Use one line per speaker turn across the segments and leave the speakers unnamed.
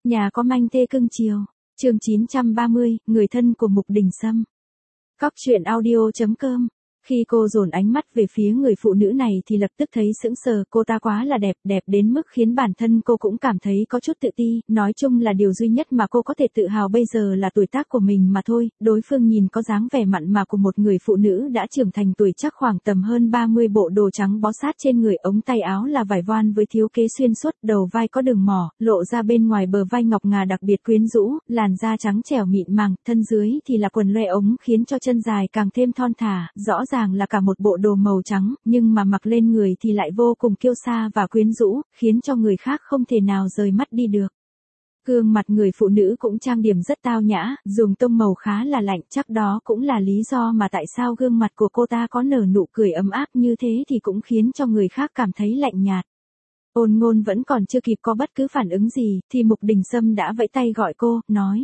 Nhà có manh thê cưng chiều. Chương 930, người thân của Mục Đình Sâm. Cóc truyện audio.com. Khi cô dồn ánh mắt về phía người phụ nữ này thì lập tức thấy sững sờ, cô ta quá là đẹp, đẹp đến mức khiến bản thân cô cũng cảm thấy có chút tự ti, nói chung là điều duy nhất mà cô có thể tự hào bây giờ là tuổi tác của mình mà thôi, đối phương nhìn có dáng vẻ mặn mà của một người phụ nữ đã trưởng thành tuổi chắc khoảng tầm hơn 30, bộ đồ trắng bó sát trên người, ống tay áo là vải voan với thiếu kế xuyên suốt, đầu vai có đường mỏ, lộ ra bên ngoài bờ vai ngọc ngà đặc biệt quyến rũ, làn da trắng trẻo mịn màng, thân dưới thì là quần loe ống khiến cho chân dài càng thêm thon thả, rõ ràng là cả một bộ đồ màu trắng, nhưng mà mặc lên người thì lại vô cùng kiêu sa và quyến rũ, khiến cho người khác không thể nào rời mắt đi được. Gương mặt người phụ nữ cũng trang điểm rất tao nhã, dùng tông màu khá là lạnh, chắc đó cũng là lý do mà tại sao gương mặt của cô ta có nở nụ cười ấm áp như thế thì cũng khiến cho người khác cảm thấy lạnh nhạt. Ôn Ngôn vẫn còn chưa kịp có bất cứ phản ứng gì, thì Mục Đình Sâm đã vẫy tay gọi cô, nói.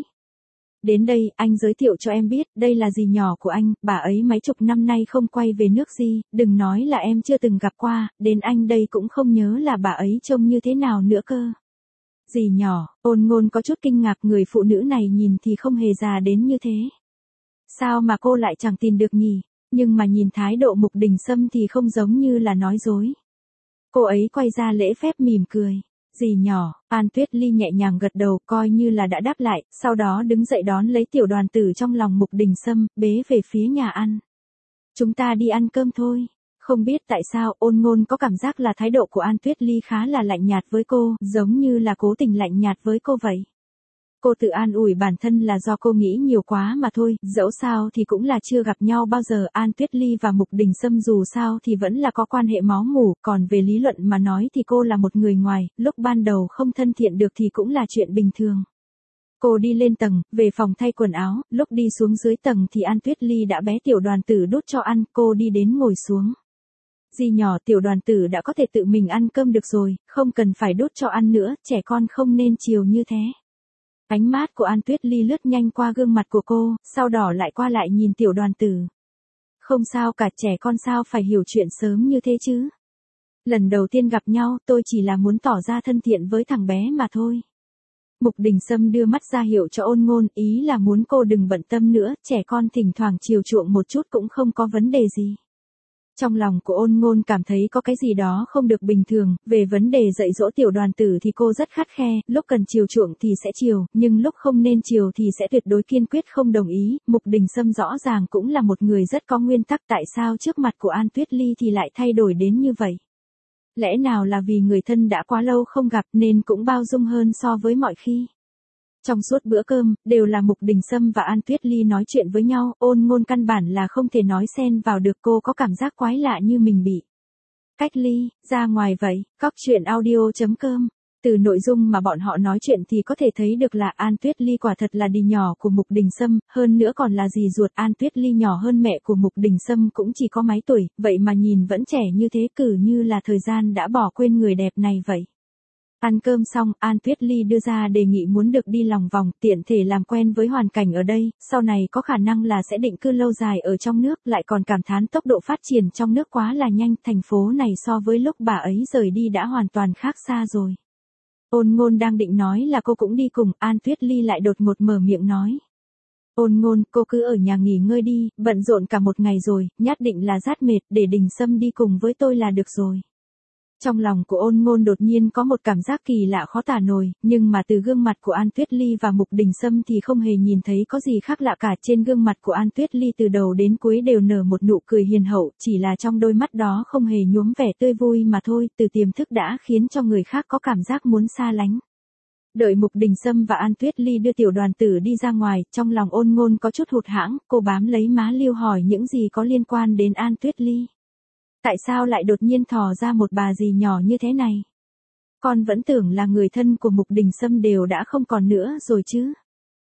Đến đây, anh giới thiệu cho em biết, đây là dì nhỏ của anh, bà ấy mấy chục năm nay không quay về nước gì, đừng nói là em chưa từng gặp qua, đến anh đây cũng không nhớ là bà ấy trông như thế nào nữa cơ. Dì nhỏ, Ôn Ngôn có chút kinh ngạc, người phụ nữ này nhìn thì không hề già đến như thế. Sao mà cô lại chẳng tin được nhỉ, nhưng mà nhìn thái độ Mục Đình Sâm thì không giống như là nói dối. Cô ấy quay ra lễ phép mỉm cười. Dì nhỏ, An Tuyết Ly nhẹ nhàng gật đầu, coi như là đã đáp lại, sau đó đứng dậy đón lấy tiểu đoàn tử trong lòng Mục Đình Sâm, bế về phía nhà ăn. Chúng ta đi ăn cơm thôi. Không biết tại sao, Ôn Ngôn có cảm giác là thái độ của An Tuyết Ly khá là lạnh nhạt với cô, giống như là cố tình lạnh nhạt với cô vậy. Cô tự an ủi bản thân là do cô nghĩ nhiều quá mà thôi, dẫu sao thì cũng là chưa gặp nhau bao giờ. An Tuyết Ly và Mục Đình Sâm dù sao thì vẫn là có quan hệ máu mủ, còn về lý luận mà nói thì cô là một người ngoài, lúc ban đầu không thân thiện được thì cũng là chuyện bình thường. Cô đi lên tầng, về phòng thay quần áo, lúc đi xuống dưới tầng thì An Tuyết Ly đã bé tiểu đoàn tử đút cho ăn, cô đi đến ngồi xuống. Dì nhỏ, tiểu đoàn tử đã có thể tự mình ăn cơm được rồi, không cần phải đút cho ăn nữa, trẻ con không nên chiều như thế. Ánh mắt của An Tuyết Ly lướt nhanh qua gương mặt của cô, sau đó lại qua lại nhìn tiểu đoàn tử. Không sao cả, trẻ con sao phải hiểu chuyện sớm như thế chứ. Lần đầu tiên gặp nhau, tôi chỉ là muốn tỏ ra thân thiện với thằng bé mà thôi. Mục Đình Sâm đưa mắt ra hiệu cho Ôn Ngôn, ý là muốn cô đừng bận tâm nữa, trẻ con thỉnh thoảng chiều chuộng một chút cũng không có vấn đề gì. Trong lòng của Ôn Ngôn cảm thấy có cái gì đó không được bình thường, về vấn đề dạy dỗ tiểu đoàn tử thì cô rất khắt khe, lúc cần chiều chuộng thì sẽ chiều, nhưng lúc không nên chiều thì sẽ tuyệt đối kiên quyết không đồng ý. Mục Đình Sâm rõ ràng cũng là một người rất có nguyên tắc, tại sao trước mặt của An Tuyết Ly thì lại thay đổi đến như vậy? Lẽ nào là vì người thân đã quá lâu không gặp nên cũng bao dung hơn so với mọi khi? Trong suốt bữa cơm, đều là Mục Đình Sâm và An Tuyết Ly nói chuyện với nhau, Ôn Ngôn căn bản là không thể nói xen vào được, cô có cảm giác quái lạ như mình bị cách ly, ra ngoài vậy. Cóc truyện audio.com. Từ nội dung mà bọn họ nói chuyện thì có thể thấy được là An Tuyết Ly quả thật là dì nhỏ của Mục Đình Sâm, hơn nữa còn là dì ruột. An Tuyết Ly nhỏ hơn mẹ của Mục Đình Sâm cũng chỉ có mấy tuổi, vậy mà nhìn vẫn trẻ như thế, cử như là thời gian đã bỏ quên người đẹp này vậy. Ăn cơm xong, An Tuyết Ly đưa ra đề nghị muốn được đi lòng vòng, tiện thể làm quen với hoàn cảnh ở đây, sau này có khả năng là sẽ định cư lâu dài ở trong nước, lại còn cảm thán tốc độ phát triển trong nước quá là nhanh, thành phố này so với lúc bà ấy rời đi đã hoàn toàn khác xa rồi. Ôn Ngôn đang định nói là cô cũng đi cùng, An Tuyết Ly lại đột ngột mở miệng nói. Ôn Ngôn, cô cứ ở nhà nghỉ ngơi đi, bận rộn cả một ngày rồi, nhất định là rát mệt, để Đình Sâm đi cùng với tôi là được rồi. Trong lòng của Ôn Ngôn đột nhiên có một cảm giác kỳ lạ khó tả nổi, nhưng mà từ gương mặt của An Tuyết Ly và Mục Đình Sâm thì không hề nhìn thấy có gì khác lạ cả. Trên gương mặt của An Tuyết Ly từ đầu đến cuối đều nở một nụ cười hiền hậu, chỉ là trong đôi mắt đó không hề nhuốm vẻ tươi vui mà thôi, từ tiềm thức đã khiến cho người khác có cảm giác muốn xa lánh. Đợi Mục Đình Sâm và An Tuyết Ly đưa tiểu đoàn tử đi ra ngoài, trong lòng Ôn Ngôn có chút hụt hẫng, cô bám lấy má Liêu hỏi những gì có liên quan đến An Tuyết Ly. Tại sao lại đột nhiên thò ra một bà dì nhỏ như thế này? Con vẫn tưởng là người thân của Mục Đình Sâm đều đã không còn nữa rồi chứ.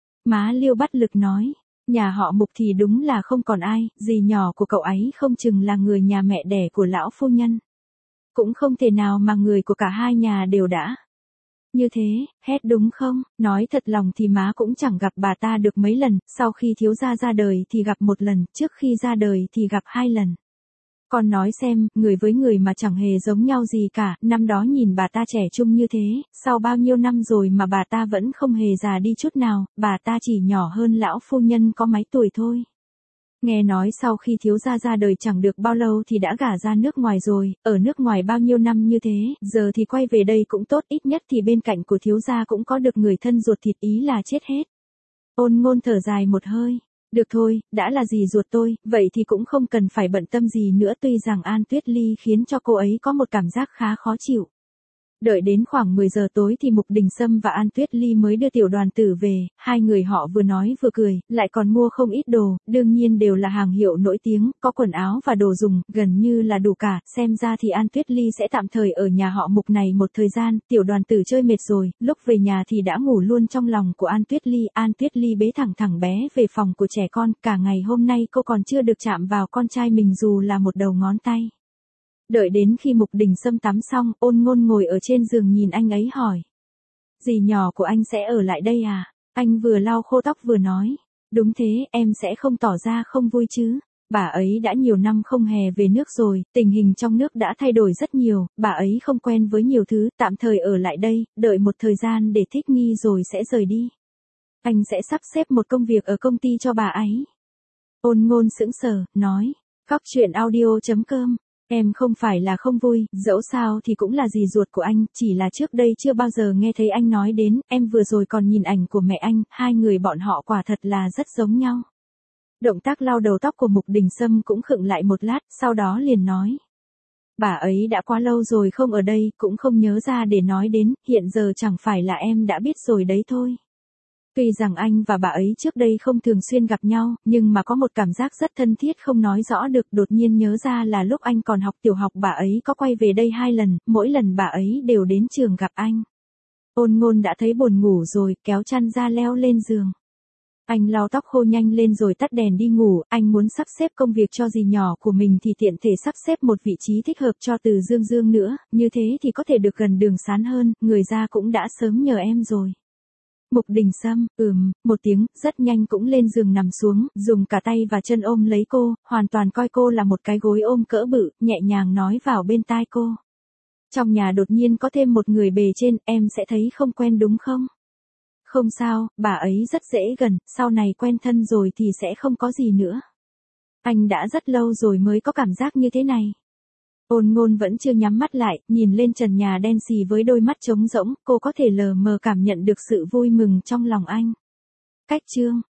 Má Liêu bất lực nói, nhà họ Mục thì đúng là không còn ai, dì nhỏ của cậu ấy không chừng là người nhà mẹ đẻ của lão phu nhân. Cũng không thể nào mà người của cả hai nhà đều đã như thế, hết đúng không? Nói thật lòng thì má cũng chẳng gặp bà ta được mấy lần, sau khi thiếu gia ra đời thì gặp một lần, trước khi ra đời thì gặp 2 lần. Con nói xem, người với người mà chẳng hề giống nhau gì cả, năm đó nhìn bà ta trẻ trung như thế, sau bao nhiêu năm rồi mà bà ta vẫn không hề già đi chút nào, bà ta chỉ nhỏ hơn lão phu nhân có mấy tuổi thôi. Nghe nói sau khi thiếu gia ra đời chẳng được bao lâu thì đã gả ra nước ngoài rồi, ở nước ngoài bao nhiêu năm như thế, giờ thì quay về đây cũng tốt, ít nhất thì bên cạnh của thiếu gia cũng có được người thân ruột thịt, ý là chết hết. Ôn Ngôn thở dài một hơi. Được thôi, đã là dì ruột tôi, vậy thì cũng không cần phải bận tâm gì nữa, tuy rằng An Tuyết Ly khiến cho cô ấy có một cảm giác khá khó chịu. Đợi đến khoảng 10 giờ tối thì Mục Đình Sâm và An Tuyết Ly mới đưa Tiểu Đoàn Tử về, hai người họ vừa nói vừa cười, lại còn mua không ít đồ, đương nhiên đều là hàng hiệu nổi tiếng, có quần áo và đồ dùng, gần như là đủ cả, xem ra thì An Tuyết Ly sẽ tạm thời ở nhà họ Mục này một thời gian, Tiểu Đoàn Tử chơi mệt rồi, lúc về nhà thì đã ngủ luôn trong lòng của An Tuyết Ly bế thẳng bé về phòng của trẻ con, cả ngày hôm nay cô còn chưa được chạm vào con trai mình dù là một đầu ngón tay. Đợi đến khi Mục Đình Sâm tắm xong, Ôn Ngôn ngồi ở trên giường nhìn anh ấy hỏi. Dì nhỏ của anh sẽ ở lại đây à? Anh vừa lau khô tóc vừa nói. Đúng thế, em sẽ không tỏ ra không vui chứ. Bà ấy đã nhiều năm không hè về nước rồi, tình hình trong nước đã thay đổi rất nhiều, bà ấy không quen với nhiều thứ, tạm thời ở lại đây, đợi một thời gian để thích nghi rồi sẽ rời đi. Anh sẽ sắp xếp một công việc ở công ty cho bà ấy. Ôn Ngôn sững sờ, nói. Coctruyện.audio.com. Em không phải là không vui, dẫu sao thì cũng là dì ruột của anh, chỉ là trước đây chưa bao giờ nghe thấy anh nói đến, em vừa rồi còn nhìn ảnh của mẹ anh, hai người bọn họ quả thật là rất giống nhau. Động tác lau đầu tóc của Mục Đình Sâm cũng khựng lại một lát, sau đó liền nói. Bà ấy đã quá lâu rồi không ở đây, cũng không nhớ ra để nói đến, hiện giờ chẳng phải là em đã biết rồi đấy thôi. Tuy rằng anh và bà ấy trước đây không thường xuyên gặp nhau, nhưng mà có một cảm giác rất thân thiết không nói rõ được, đột nhiên nhớ ra là lúc anh còn học tiểu học bà ấy có quay về đây 2 lần, mỗi lần bà ấy đều đến trường gặp anh. Ôn Ngôn đã thấy buồn ngủ rồi, kéo chăn ra leo lên giường. Anh lau tóc khô nhanh lên rồi tắt đèn đi ngủ, anh muốn sắp xếp công việc cho dì nhỏ của mình thì tiện thể sắp xếp một vị trí thích hợp cho Từ Dương nữa, như thế thì có thể được gần Đường Sán hơn, người ra cũng đã sớm nhờ em rồi. Mục Đình Sâm, một tiếng, rất nhanh cũng lên giường nằm xuống, dùng cả tay và chân ôm lấy cô, hoàn toàn coi cô là một cái gối ôm cỡ bự, nhẹ nhàng nói vào bên tai cô. Trong nhà đột nhiên có thêm một người bề trên, em sẽ thấy không quen đúng không? Không sao, bà ấy rất dễ gần, sau này quen thân rồi thì sẽ không có gì nữa. Anh đã rất lâu rồi mới có cảm giác như thế này. Ôn Ngôn vẫn chưa nhắm mắt lại, nhìn lên trần nhà đen xì với đôi mắt trống rỗng, cô có thể lờ mờ cảm nhận được sự vui mừng trong lòng anh. Cách chương